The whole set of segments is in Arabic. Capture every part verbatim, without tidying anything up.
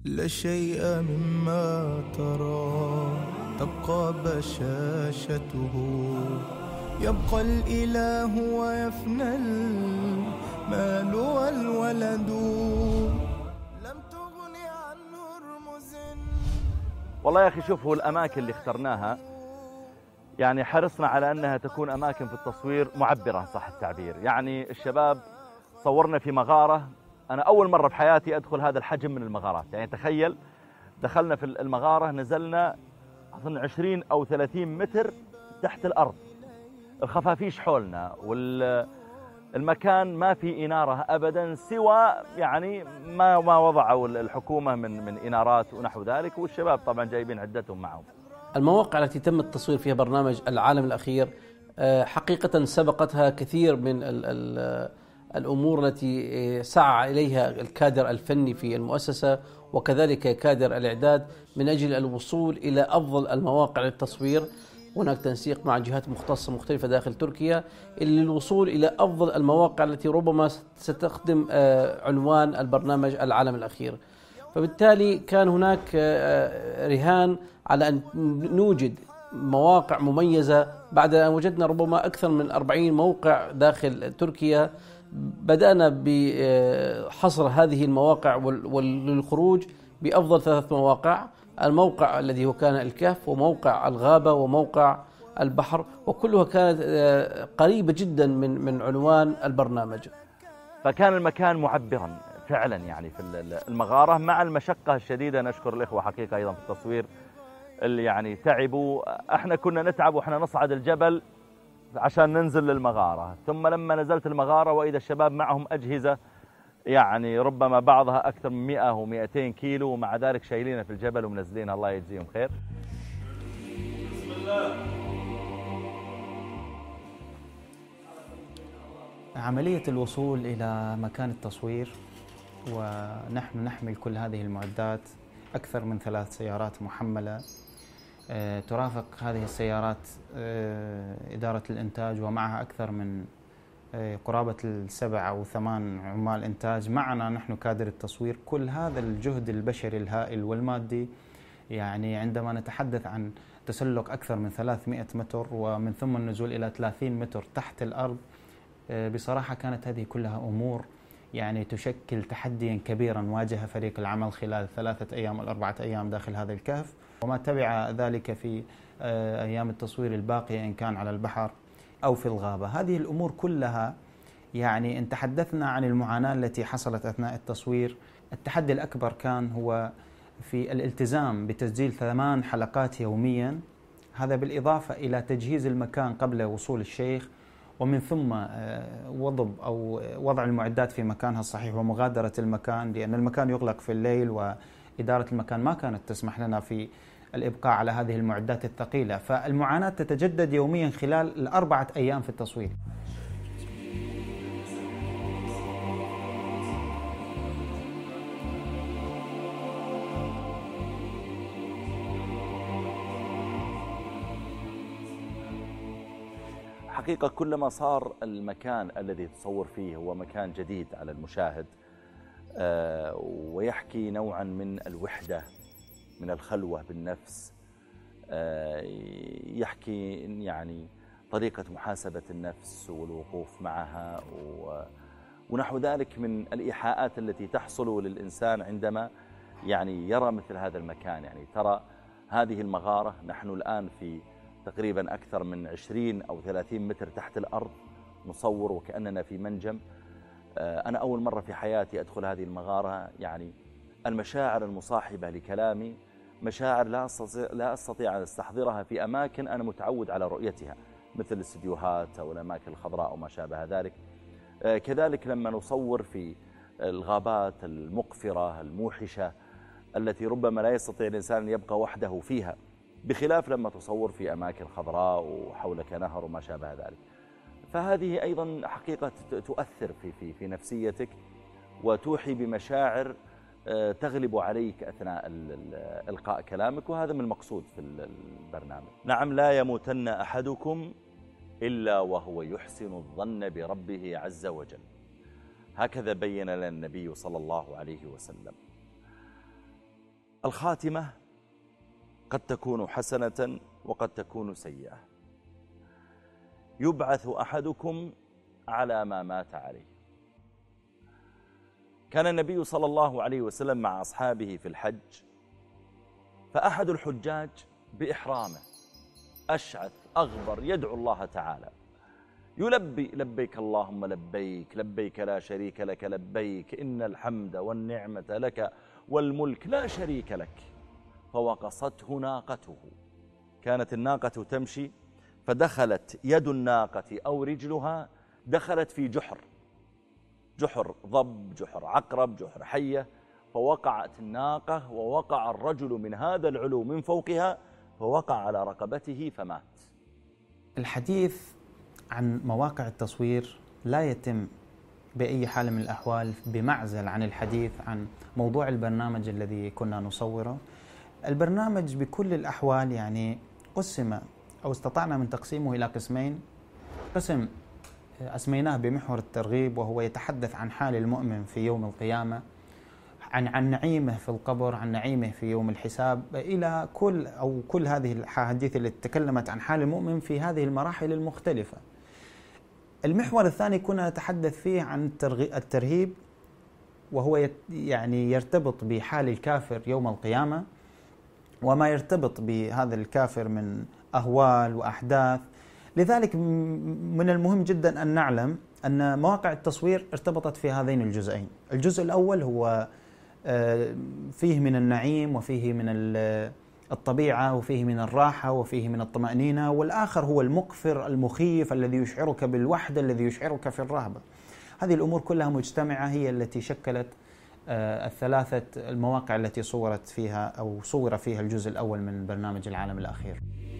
لا شيء مما ترى تبقى بشاشته، يبقى الإله ويفنى المال والولد، لم تغني عنه رمز. والله يا أخي شوف، هو الأماكن اللي اخترناها يعني حرصنا على أنها تكون أماكن في التصوير معبرة صح التعبير. يعني الشباب صورنا في مغارة، أنا أول مرة في حياتي أدخل هذا الحجم من المغارات. يعني تخيل دخلنا في المغارة نزلنا أظن عشرين أو ثلاثين متر تحت الأرض، الخفافيش حولنا، والمكان ما في إنارة أبدا سوى يعني ما ما وضعوا الحكومة من من إنارات ونحو ذلك، والشباب طبعا جايبين عدتهم معهم. المواقع التي تم التصوير فيها برنامج العالم الأخير حقيقة سبقتها كثير من ال ال الأمور التي سعى إليها الكادر الفني في المؤسسة وكذلك كادر الإعداد من أجل الوصول إلى أفضل المواقع للتصوير. هناك تنسيق مع جهات مختصة مختلفة داخل تركيا للوصول إلى أفضل المواقع التي ربما ستخدم عنوان البرنامج العالم الأخير. فبالتالي كان هناك رهان على أن نوجد مواقع مميزة بعد أن وجدنا ربما أكثر من أربعين موقع داخل تركيا. بدأنا بحصر هذه المواقع والخروج بأفضل ثلاث مواقع: الموقع الذي هو كان الكهف، وموقع الغابة، وموقع البحر، وكلها كانت قريبة جدا من من عنوان البرنامج. فكان المكان معبرا فعلا يعني في المغارة مع المشقة الشديدة. نشكر الإخوة حقيقة أيضا في التصوير اللي يعني تعبوا. احنا كنا نتعب واحنا نصعد الجبل عشان ننزل للمغارة، ثم لما نزلت المغارة وإذا الشباب معهم أجهزة يعني ربما بعضها أكثر من مئة ومئتين كيلو، ومع ذلك شايلينها في الجبل ومنزلينها، الله يجزيهم خير. بسم الله. عملية الوصول إلى مكان التصوير ونحن نحمل كل هذه المعدات، أكثر من ثلاث سيارات محملة ترافق هذه السيارات إدارة الإنتاج، ومعها أكثر من قرابة السبع أو ثمان عمال إنتاج، معنا نحن كادر التصوير. كل هذا الجهد البشري الهائل والمادي، يعني عندما نتحدث عن تسلق أكثر من ثلاثمئة متر ومن ثم النزول إلى ثلاثين متر تحت الأرض، بصراحة كانت هذه كلها أمور يعني تشكل تحديا كبيرا واجه فريق العمل خلال ثلاثة أيام أو أربعة أيام داخل هذا الكهف، وما تبع ذلك في أيام التصوير الباقية إن كان على البحر أو في الغابة. هذه الأمور كلها يعني إن تحدثنا عن المعاناة التي حصلت أثناء التصوير، التحدي الأكبر كان هو في الالتزام بتسجيل ثمان حلقات يوميا، هذا بالإضافة إلى تجهيز المكان قبل وصول الشيخ، ومن ثم وضب أو وضع المعدات في مكانها الصحيح ومغادرة المكان، لأن المكان يغلق في الليل وإدارة المكان ما كانت تسمح لنا في الإبقاء على هذه المعدات الثقيلة. فالمعاناة تتجدد يوميا خلال الأربعة أيام في التصوير. حقيقة كلما صار المكان الذي تصور فيه هو مكان جديد على المشاهد ويحكي نوعا من الوحدة، من الخلوة بالنفس، يحكي يعني طريقة محاسبة النفس والوقوف معها ونحو ذلك من الإيحاءات التي تحصل للإنسان عندما يعني يرى مثل هذا المكان. يعني ترى هذه المغارة، نحن الآن في تقريبا أكثر من عشرين أو ثلاثين متر تحت الأرض نصور وكأننا في منجم. أنا أول مرة في حياتي أدخل هذه المغارة، يعني المشاعر المصاحبة لكلامي مشاعر لا أستطيع, لا أستطيع أن أستحضرها في أماكن أنا متعود على رؤيتها مثل الاستديوهات أو الأماكن الخضراء أو ما شابه ذلك. كذلك لما نصور في الغابات المقفرة الموحشة التي ربما لا يستطيع الإنسان أن يبقى وحده فيها، بخلاف لما تصور في أماكن خضراء وحولك نهر وما شابه ذلك. فهذه أيضا حقيقة تؤثر في, في, في نفسيتك وتوحي بمشاعر تغلب عليك أثناء إلقاء كلامك، وهذا من المقصود في البرنامج. نعم، لا يموتن أحدكم إلا وهو يحسن الظن بربه عز وجل، هكذا بين لنا النبي صلى الله عليه وسلم. الخاتمة قد تكون حسنة وقد تكون سيئة. يبعث أحدكم على ما مات عليه. كان النبي صلى الله عليه وسلم مع أصحابه في الحج، فأحد الحجاج بإحرامه أشعث أغبر يدعو الله تعالى يلبي لبيك اللهم لبيك لبيك لا شريك لك لبيك إن الحمد والنعمة لك والملك لا شريك لك. فوقصته ناقته، كانت الناقة تمشي فدخلت يد الناقة أو رجلها دخلت في جحر جحر ضب جحر عقرب جحر حية، فوقعت الناقة ووقع الرجل من هذا العلو من فوقها فوقع على رقبته فمات. الحديث عن مواقع التصوير لا يتم بأي حال من الأحوال بمعزل عن الحديث عن موضوع البرنامج الذي كنا نصوره. البرنامج بكل الأحوال يعني قسم أو استطعنا من تقسيمه إلى قسمين. قسم أسميناه بمحور الترغيب، وهو يتحدث عن حال المؤمن في يوم القيامة، عن عن نعيمه في القبر، عن نعيمه في يوم الحساب، إلى كل أو كل هذه الأحاديث اللي تكلمت عن حال المؤمن في هذه المراحل المختلفة. المحور الثاني كنا نتحدث فيه عن الترهيب، وهو يعني يرتبط بحال الكافر يوم القيامة وما يرتبط بهذا الكافر من أهوال وأحداث. لذلك من المهم جدا أن نعلم أن مواقع التصوير ارتبطت في هذين الجزئين. الجزء الأول هو فيه من النعيم وفيه من الطبيعة وفيه من الراحة وفيه من الطمأنينة، والآخر هو المقفر المخيف الذي يشعرك بالوحدة، الذي يشعرك في الرهبة. هذه الأمور كلها مجتمعة هي التي شكلت الثلاثة المواقع التي صورت فيها أو صور فيها الجزء الأول من برنامج العالم الأخير.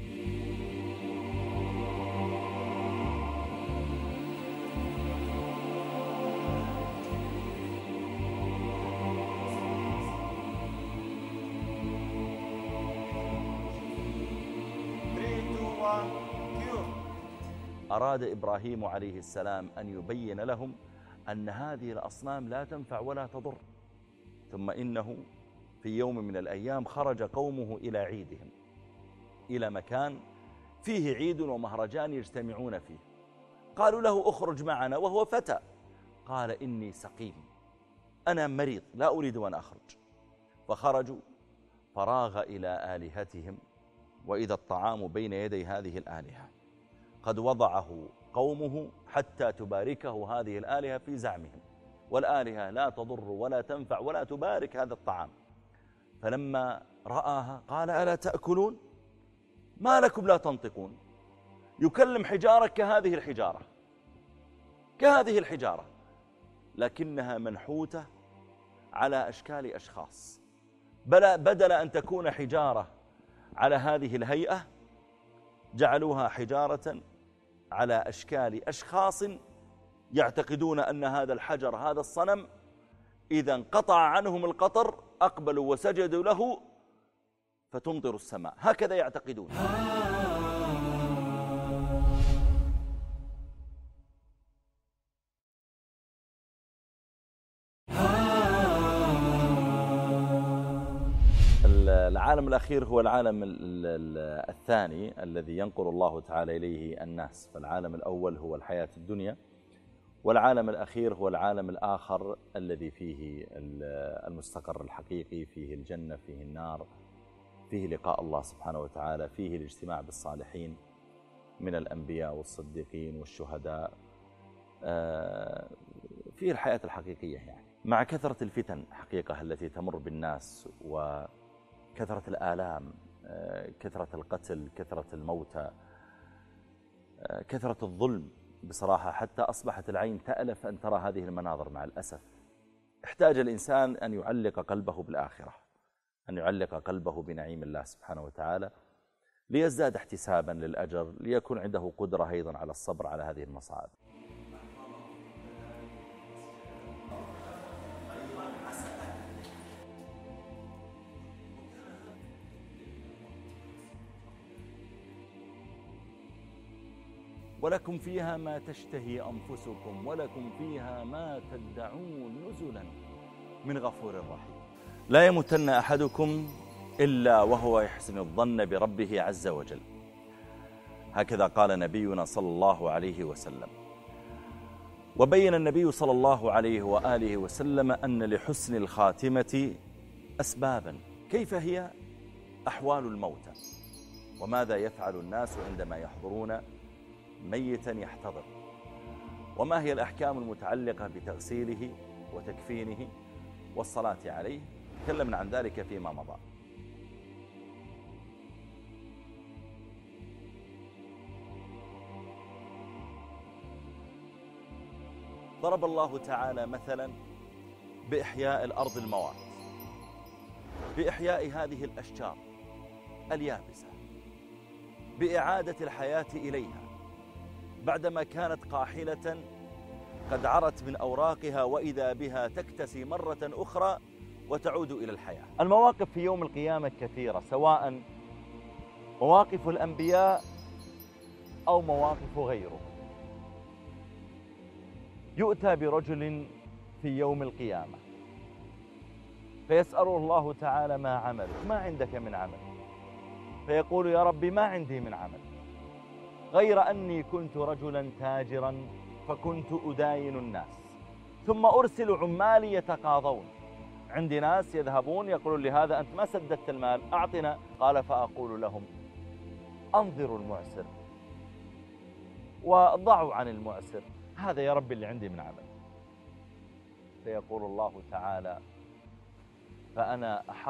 أراد إبراهيم عليه السلام أن يبين لهم أن هذه الأصنام لا تنفع ولا تضر. ثم إنه في يوم من الأيام خرج قومه إلى عيدهم، إلى مكان فيه عيد ومهرجان يجتمعون فيه. قالوا له اخرج معنا وهو فتى، قال إني سقيم أنا مريض لا أريد أن أخرج. فخرجوا فراغ إلى آلهتهم، وإذا الطعام بين يدي هذه الآلهة قد وضعه قومه حتى تباركه هذه الآلهة في زعمهم، والآلهة لا تضر ولا تنفع ولا تبارك هذا الطعام. فلما رآها قال ألا تأكلون ما لكم لا تنطقون. يكلم حجارة كهذه الحجارة كهذه الحجارة لكنها منحوتة على أشكال أشخاص، بل بدل أن تكون حجارة على هذه الهيئة جعلوها حجارة على أشكال أشخاص يعتقدون أن هذا الحجر هذا الصنم إذا انقطع عنهم القطر أقبلوا وسجدوا له فتمطر السماء، هكذا يعتقدون. العالم الأخير هو العالم الثاني الذي ينقل الله تعالى إليه الناس. فالعالم الأول هو الحياة الدنيا، والعالم الأخير هو العالم الآخر الذي فيه المستقر الحقيقي، فيه الجنة، فيه النار، فيه لقاء الله سبحانه وتعالى، فيه الاجتماع بالصالحين من الأنبياء والصديقين والشهداء، فيه الحياة الحقيقية. يعني مع كثرة الفتن حقيقة التي تمر بالناس، وكثرة الآلام، كثرة القتل، كثرة الموتى، كثرة الظلم، بصراحة حتى أصبحت العين تألف أن ترى هذه المناظر مع الأسف. احتاج الإنسان أن يعلق قلبه بالآخرة، أن يعلق قلبه بنعيم الله سبحانه وتعالى ليزداد احتسابا للأجر، ليكون عنده قدرة أيضا على الصبر على هذه المصاعب. ولكم فيها ما تشتهي أنفسكم ولكم فيها ما تدعون نزلا من غفور رحيم. لا يموتن أحدكم إلا وهو يحسن الظن بربه عز وجل. هكذا قال نبينا صلى الله عليه وسلم. وبين النبي صلى الله عليه وآله وسلم أن لحسن الخاتمة أسبابا. كيف هي أحوال الموتى؟ وماذا يفعل الناس عندما يحضرون ميتا يحتضر؟ وما هي الأحكام المتعلقة بتغسيله وتكفينه والصلاة عليه؟ تكلمنا عن ذلك فيما مضى. ضرب الله تعالى مثلا بإحياء الأرض الموات، بإحياء هذه الأشجار اليابسة، بإعادة الحياة إليها بعدما كانت قاحلة قد عرت من أوراقها، وإذا بها تكتسي مرة أخرى وتعود إلى الحياة. المواقف في يوم القيامة كثيرة، سواء مواقف الأنبياء أو مواقف غيره. يؤتى برجل في يوم القيامة فيسأله الله تعالى ما عمل، ما عندك من عمل؟ فيقول يا ربي ما عندي من عمل غير أني كنت رجلا تاجرا فكنت أداين الناس، ثم أرسل عمالي يتقاضون. عندي ناس يذهبون يقولون لهذا أنت ما سددت المال أعطنا، قال فأقول لهم أنظروا المعسر وضعوا عن المعسر، هذا يا ربي اللي عندي من عمل. فيقول الله تعالى فأنا أحق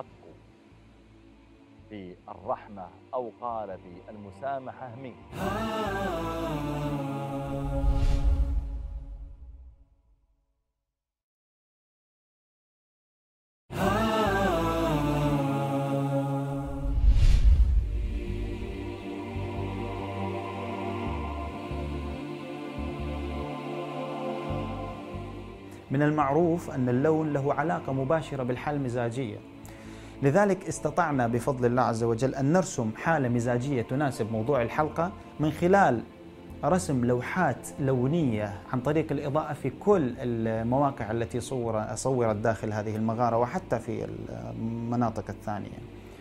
بالرحمة أو قال بالمسامحة منك. من المعروف أن اللون له علاقة مباشرة بالحالة المزاجية، لذلك استطعنا بفضل الله عز وجل أن نرسم حالة مزاجية تناسب موضوع الحلقة من خلال رسم لوحات لونية عن طريق الإضاءة في كل المواقع التي صور صورت داخل هذه المغارة وحتى في المناطق الثانية.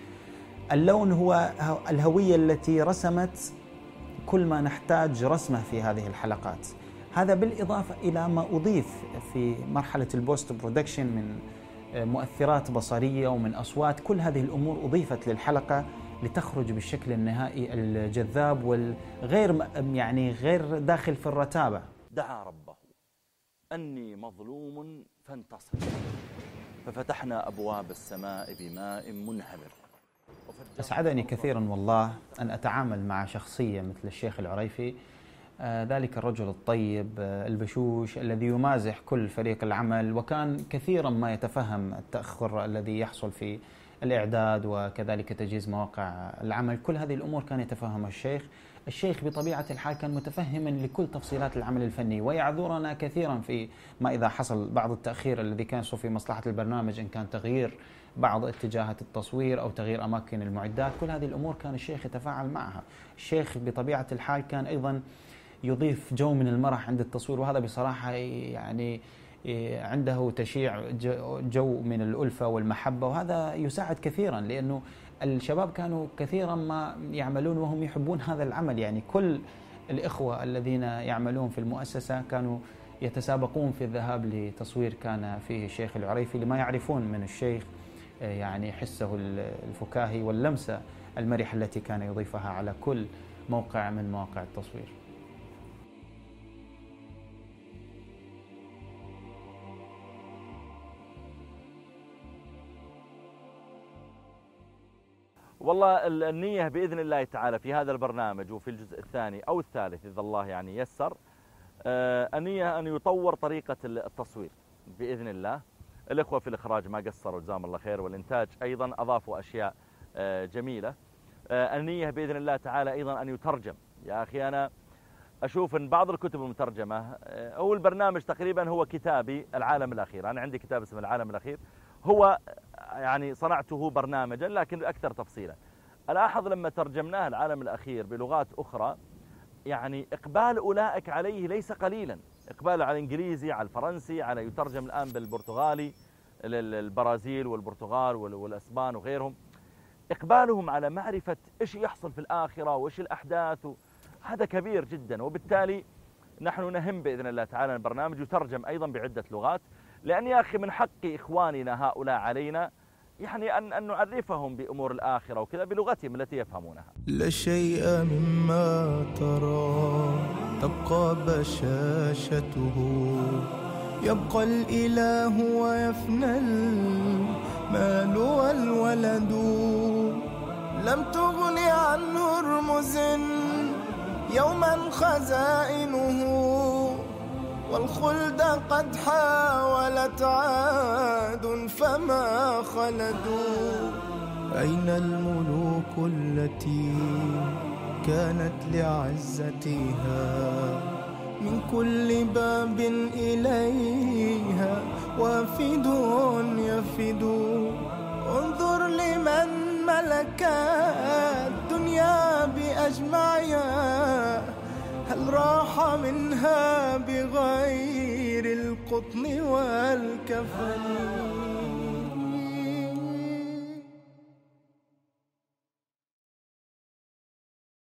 اللون هو الهوية التي رسمت كل ما نحتاج رسمه في هذه الحلقات. هذا بالإضافة إلى ما أضيف في مرحلة البوست برودكشن من مؤثرات بصرية ومن أصوات. كل هذه الأمور أضيفت للحلقة لتخرج بالشكل النهائي الجذاب والغير يعني غير داخل في الرتابة. دعا ربه أني مظلوم فانتصر ففتحنا أبواب السماء بماء منهمر. أسعدني كثيرا والله أن أتعامل مع شخصية مثل الشيخ العريفي، آه ذلك الرجل الطيب آه البشوش الذي يمازح كل فريق العمل، وكان كثيرا ما يتفهم التأخر الذي يحصل في الإعداد وكذلك تجهيز مواقع العمل. كل هذه الأمور كان يتفهمها الشيخ. الشيخ بطبيعة الحال كان متفهما لكل تفصيلات العمل الفني ويعذرنا كثيرا في ما إذا حصل بعض التأخير الذي كان يصير في مصلحة البرنامج، إن كان تغيير بعض اتجاهات التصوير أو تغيير أماكن المعدات. كل هذه الأمور كان الشيخ يتفاعل معها. الشيخ بطبيعة الحال كان أيضا يضيف جو من المرح عند التصوير، وهذا بصراحة يعني عنده تشيع جو من الألفة والمحبة، وهذا يساعد كثيرا لأنه الشباب كانوا كثيرا ما يعملون وهم يحبون هذا العمل. يعني كل الإخوة الذين يعملون في المؤسسة كانوا يتسابقون في الذهاب لتصوير كان فيه الشيخ العريفي لما يعرفون من الشيخ يعني حسه الفكاهي واللمسة المرحة التي كان يضيفها على كل موقع من مواقع التصوير. والله النية بإذن الله تعالى في هذا البرنامج وفي الجزء الثاني أو الثالث إذا الله يعني يسر، النية أن يطور طريقة التصوير بإذن الله. الإخوة في الإخراج ما قصروا جزاهم الله خير، والإنتاج أيضا أضافوا أشياء جميلة. النية بإذن الله تعالى أيضا أن يترجم. يا أخي أنا أشوف أن بعض الكتب المترجمة، هو البرنامج تقريبا هو كتابي العالم الأخير، أنا عندي كتاب اسمه العالم الأخير، هو يعني صنعته برنامجا لكن أكثر تفصيلا. ألاحظ لما ترجمناه العالم الأخير بلغات أخرى يعني إقبال أولئك عليه ليس قليلا، إقبال على الإنجليزي، على الفرنسي، على يترجم الآن بالبرتغالي، البرازيل والبرتغال والأسبان وغيرهم، إقبالهم على معرفة إيش يحصل في الآخرة وإيش الأحداث، هذا كبير جدا. وبالتالي نحن نهم بإذن الله تعالى البرنامج يترجم أيضا بعدة لغات، لأن يا أخي من حق إخواننا هؤلاء علينا يعني أن, أن نعرفهم بأمور الآخرة وكذا بلغتهم التي يفهمونها. لا شيء مما ترى تبقى بشاشته، يبقى الإله ويفنى المال والولد. لم تغن عنه رمز يوما خزائنه، والخلد قد حاولت عاد فما خلدوا. أين الملوك التي كانت لعزتها من كل باب إليها وافد يفد؟ انظر لمن ملك الدنيا بأجمعها، هل راح منها بغير القطن والكفن؟